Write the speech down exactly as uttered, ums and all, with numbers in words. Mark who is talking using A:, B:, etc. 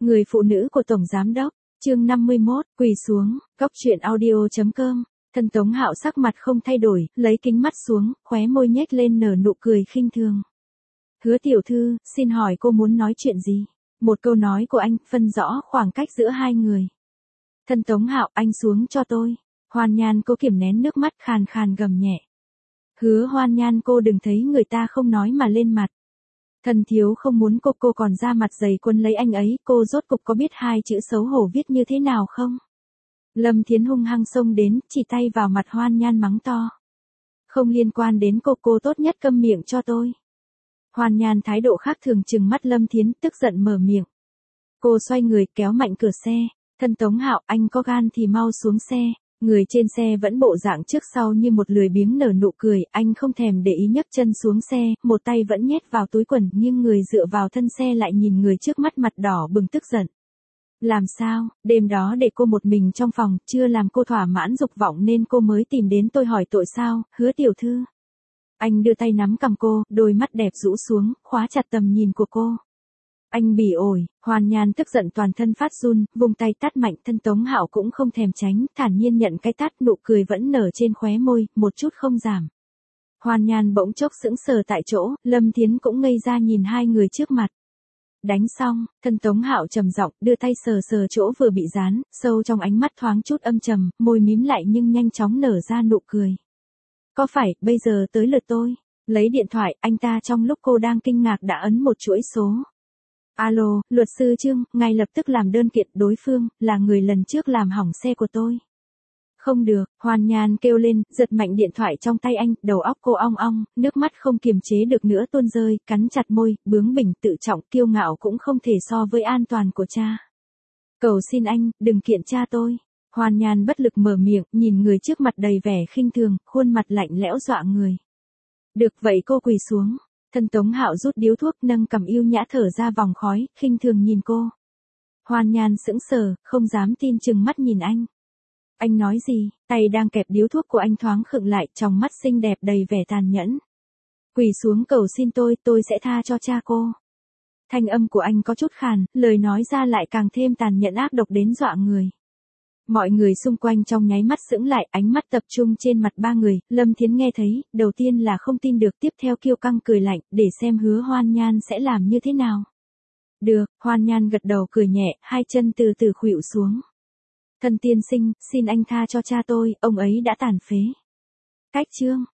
A: Người phụ nữ của Tổng Giám Đốc, chương năm mươi mốt, quỳ xuống, góc chuyện audio chấm com. Thân Tống Hạo sắc mặt không thay đổi, lấy kính mắt xuống, khóe môi nhếch lên nở nụ cười khinh thường. Hứa tiểu thư, xin hỏi cô muốn nói chuyện gì? Một câu nói của anh, phân rõ khoảng cách giữa hai người. Thân Tống Hạo, anh xuống cho tôi. Hoan Nhan cô kiềm nén nước mắt khàn khàn gầm nhẹ. Hứa Hoan Nhan, cô đừng thấy người ta không nói mà lên mặt. Thần thiếu không muốn cô, cô còn ra mặt dày quân lấy anh ấy, cô rốt cục có biết hai chữ xấu hổ viết như thế nào không? Lâm Thiến hung hăng xông đến, chỉ tay vào mặt Hoan Nhan mắng to. Không liên quan đến cô, cô tốt nhất câm miệng cho tôi. Hoan Nhan thái độ khác thường trừng mắt Lâm Thiến, tức giận mở miệng. Cô xoay người kéo mạnh cửa xe. Thân Tống Hạo, anh có gan thì mau xuống xe. Người trên xe vẫn bộ dạng trước sau như một lười biếng nở nụ cười, anh không thèm để ý nhấc chân xuống xe, một tay vẫn nhét vào túi quần, nhưng người dựa vào thân xe lại nhìn người trước mắt mặt đỏ bừng tức giận. Làm sao, đêm đó để cô một mình trong phòng, chưa làm cô thỏa mãn dục vọng nên cô mới tìm đến tôi hỏi tội sao, Hứa tiểu thư. Anh đưa tay nắm cằm cô, đôi mắt đẹp rũ xuống, khóa chặt tầm nhìn của cô. Anh bỉ ổi, Hoan Nhan tức giận toàn thân phát run, vùng tay tát mạnh. Thân Tống Hạo cũng không thèm tránh, thản nhiên nhận cái tát, nụ cười vẫn nở trên khóe môi, một chút không giảm. Hoan Nhan bỗng chốc sững sờ tại chỗ, Lâm Thiến cũng ngây ra nhìn hai người trước mặt. Đánh xong, thân Tống Hạo trầm giọng, đưa tay sờ sờ chỗ vừa bị dán, sâu trong ánh mắt thoáng chút âm trầm, môi mím lại nhưng nhanh chóng nở ra nụ cười. Có phải, bây giờ tới lượt tôi? Lấy điện thoại, anh ta trong lúc cô đang kinh ngạc đã ấn một chuỗi số. Alo, luật sư Trương, ngay lập tức làm đơn kiện, đối phương là người lần trước làm hỏng xe của tôi. Không được, Hoan Nhan kêu lên, giật mạnh điện thoại trong tay anh, đầu óc cô ong ong, nước mắt không kiềm chế được nữa tuôn rơi, cắn chặt môi, bướng bỉnh, tự trọng, kiêu ngạo cũng không thể so với an toàn của cha. Cầu xin anh, đừng kiện cha tôi. Hoan Nhan bất lực mở miệng, nhìn người trước mặt đầy vẻ khinh thường, khuôn mặt lạnh lẽo dọa người. Được vậy cô quỳ xuống. Thân Tống Hạo rút điếu thuốc, nâng cằm yêu nhã thở ra vòng khói, khinh thường nhìn cô. Hoan Nhan sững sờ, không dám tin chừng mắt nhìn anh. Anh nói gì? Tay đang kẹp điếu thuốc của anh thoáng khựng lại, trong mắt xinh đẹp đầy vẻ tàn nhẫn. Quỳ xuống cầu xin tôi, tôi sẽ tha cho cha cô. Thanh âm của anh có chút khàn, lời nói ra lại càng thêm tàn nhẫn ác độc đến dọa người. Mọi người xung quanh trong nháy mắt sững lại, ánh mắt tập trung trên mặt ba người. Lâm Thiến nghe thấy, đầu tiên là không tin được, tiếp theo kiêu căng cười lạnh, để xem Hứa Hoan Nhan sẽ làm như thế nào. Được, Hoan Nhan gật đầu cười nhẹ, hai chân từ từ khuỵu xuống. Thân tiên sinh, xin anh tha cho cha tôi, ông ấy đã tàn phế. Cách chương.